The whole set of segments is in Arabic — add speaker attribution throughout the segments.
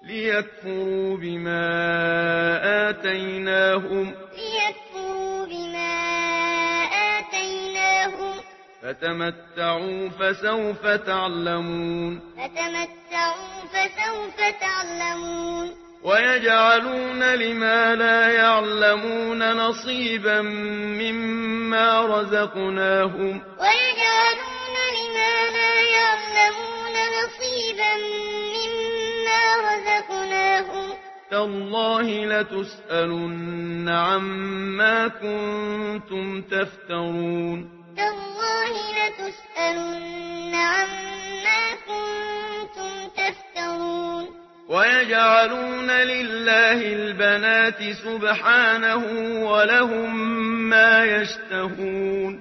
Speaker 1: ليكفروا بما آتيناهم فتمتعوا فسوف تعلمون ويجعلون لما لا يعلمون نصيبا مما رزقناهم تالله لتسألن عما كنتم تفترون ويجعلون لله البنات سبحانه ولهم ما يشتهون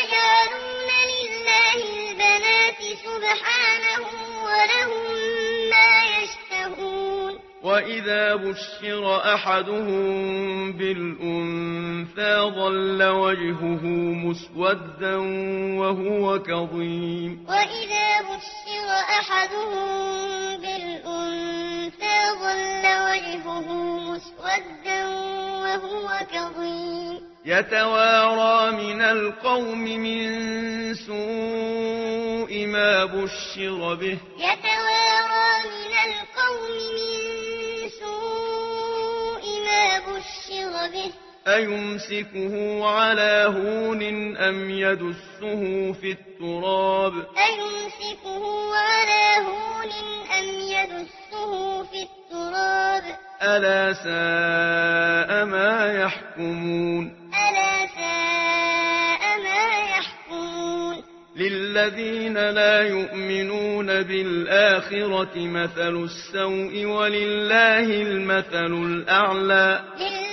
Speaker 1: وإذا بشر أحدهم بالأنثى ظل وجهه مسودا وهو كظيم يتوارى من القوم من سوء ما بشر به أيمسكه على هون أم يدسه في التراب ألا ساء ما يحكمون للذين لا يؤمنون بالآخرة مثل السوء ولله المثل الأعلى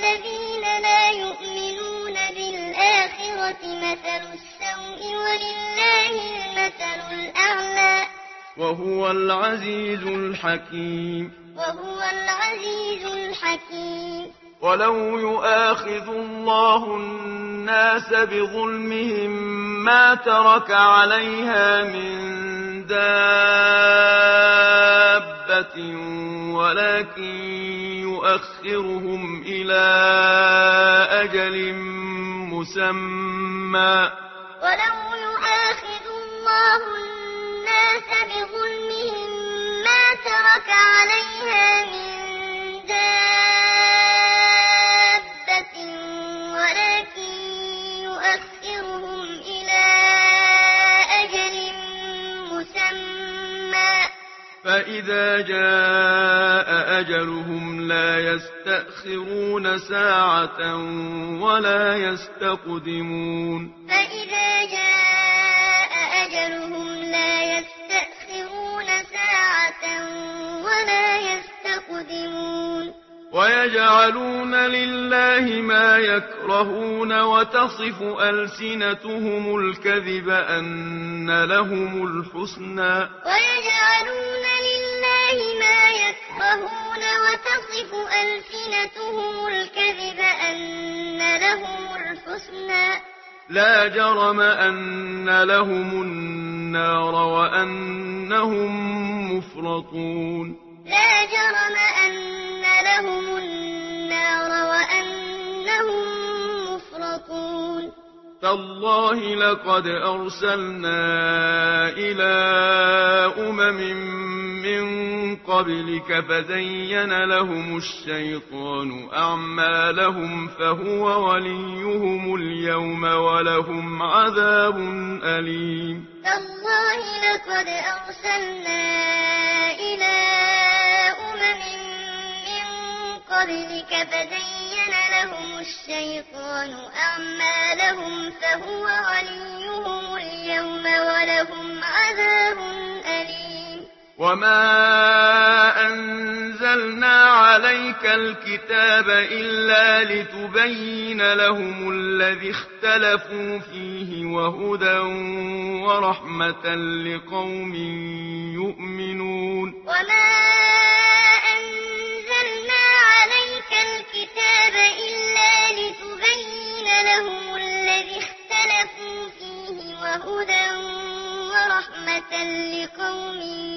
Speaker 1: وهو العزيز الحكيم ولو يؤاخذ الله الناس بظلمهم ما ترك عليها من دابة ولكن يؤخرهم إلى أجل مسمى فإذا جاء أجلهم لا يستأخرون ساعة ولا يستقدمون ويجعلون لله ما يكرهون وتصف ألسنتهم الكذب أن لهم الحسنى لا جرم أن لهم النار وأنهم مفرطون تالله لقد أرسلنا إلى من قبلك فزين لهم الشيطان أعمالهم فهو وليهم اليوم ولهم عذاب أليم
Speaker 2: تالله لقد أرسلنا إلى من قبلك فزين لهم الشيطان أعمالهم فهو وليهم اليوم ولهم عذاب أليم
Speaker 1: وما أنزلنا عليك الكتاب إلا لتبين لهم الذي اختلفوا فيه وهدى ورحمة لقوم يؤمنون
Speaker 2: وما أنزلنا عليك الكتاب إلا لتبين لهم الذي اختلفوا فيه وهدى ورحمة لقوم